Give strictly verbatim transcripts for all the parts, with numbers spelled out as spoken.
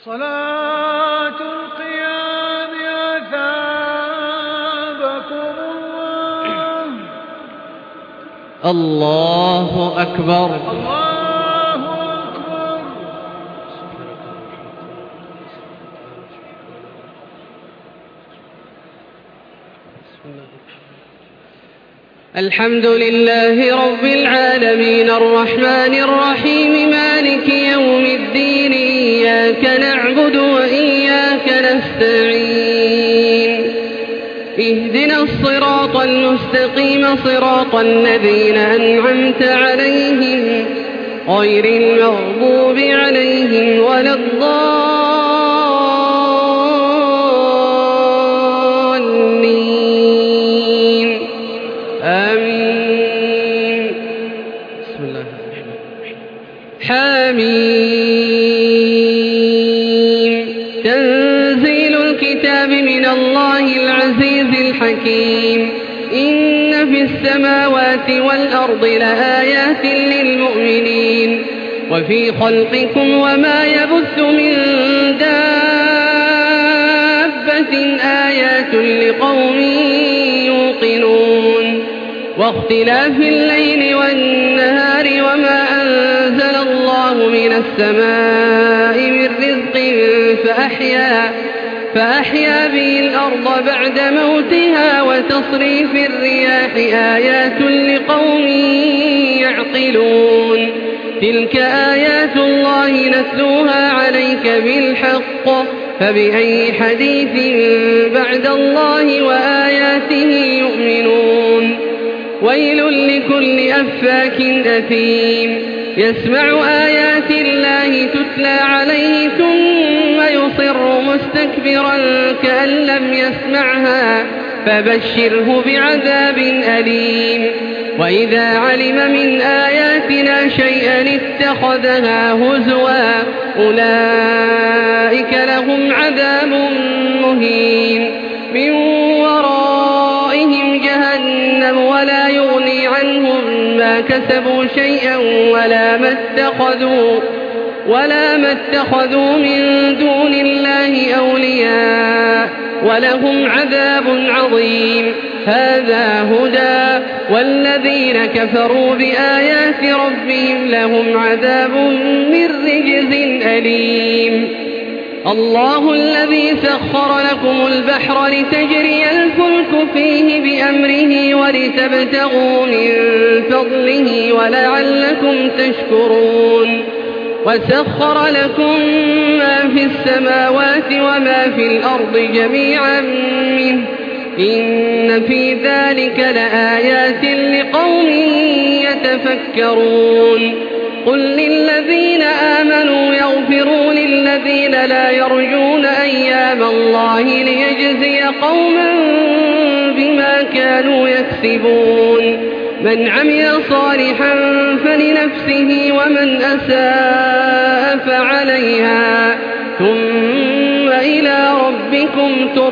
صلاة القيام أثابكم الله. الله أكبر. الله أكبر. الحمد لله رب العالمين الرحمن الرحيم مالك يوم الدين إياك نعبد وإياك نستعين اهدنا الصراط المستقيم صراط الذين أنعمت عليهم غير المغضوب عليهم ولا الضالين آمين. بسم الله الرحمن الرحيم. حميم تنزيل الكتاب من الله العزيز الحكيم. إن في السماوات والأرض لآيات للمؤمنين وفي خلقكم وما يبث من دابة آيات لقوم يوقنون واختلاف الليل والنهار وما أنزل الله من السماء من رزق فأحيا فأحيا به الأرض بعد موتها وتصريف الرياح آيات لقوم يعقلون. تلك آيات الله نتلوها عليك بالحق فبأي حديث بعد الله وآياته يؤمنون. ويل لكل أفاك أثيم يسمع آيات الله تتلى عليه ثم يصر مستكبرا كأن لم يسمعها فبشره بعذاب أليم. وإذا علم من آياتنا شيئا اتخذها هزوا أولئك لهم عذاب مهين من ورائهم جهنم ولا يغني عنهم ما كسبوا شيئا ولا ما اتخذوا ولا ما اتخذوا من دون الله أولياء ولهم عذاب عظيم. هذا هدى والذين كفروا بآيات ربهم لهم عذاب من رجز أليم. الله الذي سخر لكم البحر لتجري الفلك فيه بأمره ولتبتغوا من فضله ولعلكم تشكرون. وسخر لكم ما في السماوات وما في الأرض جميعا منه إن في ذلك لآيات لقوم يتفكرون. قل للذين آمنوا يغفروا للذين لا يرجون أيام الله ليجزي قوما بما كانوا يكسبون. من عمل صالحا فلنفسه ومن أساء فعليها ثم إلى ربكم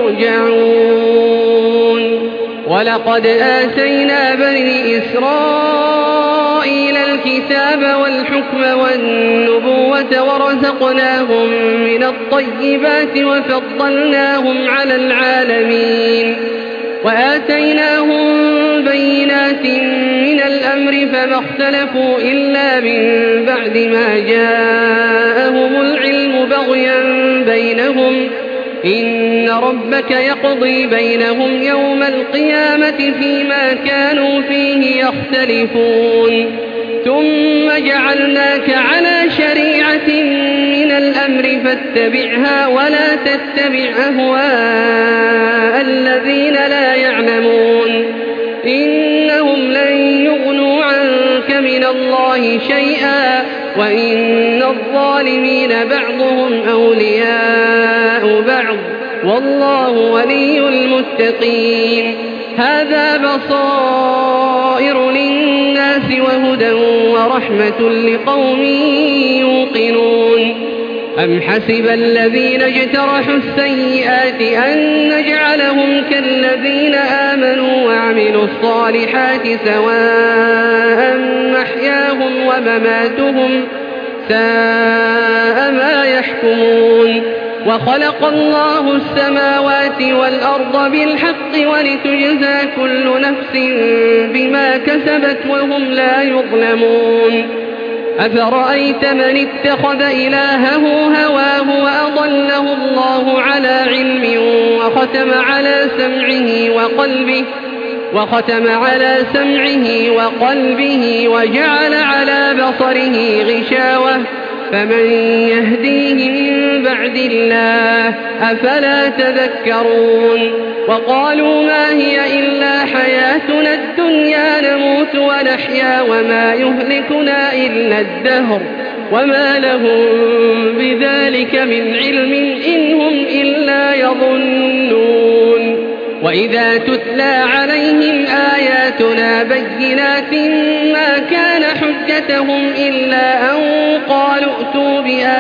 ترجعون. ولقد آتينا بني إسرائيل الكتاب والحكم والنبوة ورزقناهم من الطيبات وفضلناهم على العالمين وآتيناهم بينات من الأمر فما اختلفوا إلا من بعد ما جاءهم العلم بغيا بينهم إن ربك يقضي بينهم يوم القيامة فيما كانوا فيه يختلفون. ثم جعلناك على شريعة من الأمر فاتبعها ولا تتبع أهواء الذين لا يعلمون إنهم لن يغنوا عنك من الله شيئا وإن الظالمين بعضهم أولياء بعض والله ولي المتقين. هذا بصائر للناس وهدى ورحمة لقوم يوقنون. أم حسب الذين اجترحوا السيئات أن نجعلهم كالذين آمنوا وعملوا الصالحات سواء محياهم ومماتهم ساء ما يحكمون وخلق الله السماوات والأرض بالحق ولتجزى كل نفس بما كسبت وهم لا يظلمون أفرأيت من اتخذ إلهه هواه وأضله الله على علم وختم على سمعه وقلبه وختم على سمعه وقلبه وجعل على بصره غشاوة فمن يهديه من بعد الله أفلا تذكرون وقالوا ما هي إلا حياتنا الدنيا نموت ونحيا وما يهلكنا إلا الدهر وما لهم بذلك من علم إن هم إلا يظنون وإذا تتلى عليهم آياتنا بينات ما كان حجتهم إلا أن قالوا ائتوا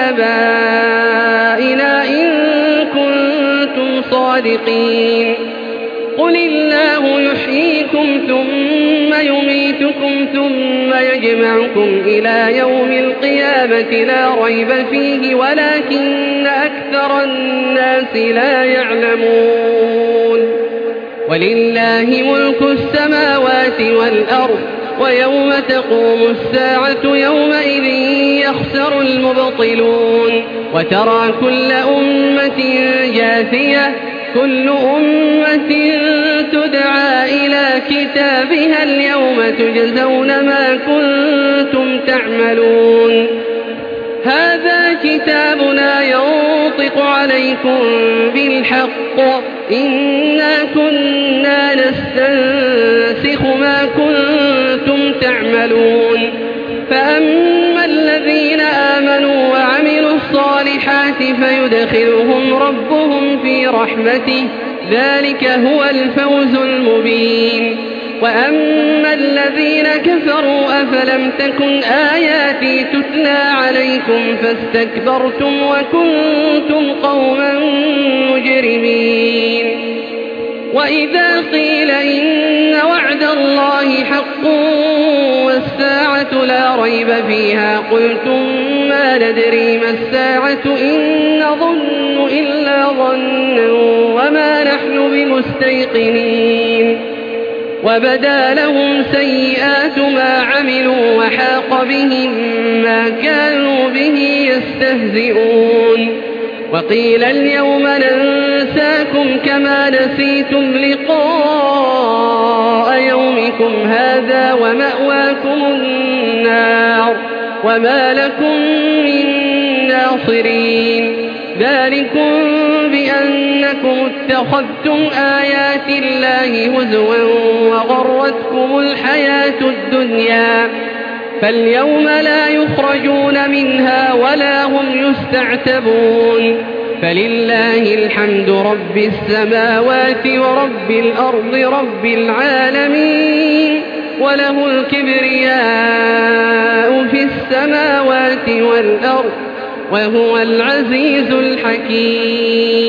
بآبائنا إن كنتم صادقين قل الله يحييكم ثم يميتكم ثم يجمعكم إلى يوم القيامة لا ريب فيه ولكن أكثر الناس لا يعلمون ولله ملك السماوات والأرض ويوم تقوم الساعة يومئذ يخسر المبطلون وترى كل أمة جاثية كل أمة تدعى إلى كتابها اليوم تجزون ما كنتم تعملون هذا كتابنا ينطق عليكم بالحق إنا كنا نستنسخ ما كنتم تعملون فأما الذين آمنوا وعملوا الصالحات فيدخلهم ربهم في رحمته ذلك هو الفوز المبين وأما الذين كفروا أفلم تكن آياتي تتلى عليكم فاستكبرتم وكنتم قوما مجرمين وإذا قيل إن وعد الله حق والساعة لا ريب فيها قلتم ما ندري ما الساعة إن نظن إلا ظنا وما نحن بمستيقنين وبدا لهم سيئات ما عملوا وحاق بهم ما كانوا به يستهزئون وقيل اليوم ننساكم كما نسيتم لقاء يومكم هذا ومأواكم النار وما لكم من ناصرين ذلكم بأنكم اتخذتم آيات الله هزوا وغرتكم الحياة الدنيا فاليوم لا يخرجون منها ولا هم يستعتبون فلله الحمد رب السماوات ورب الأرض رب العالمين وله الكبرياء في السماوات والأرض وهو العزيز الحكيم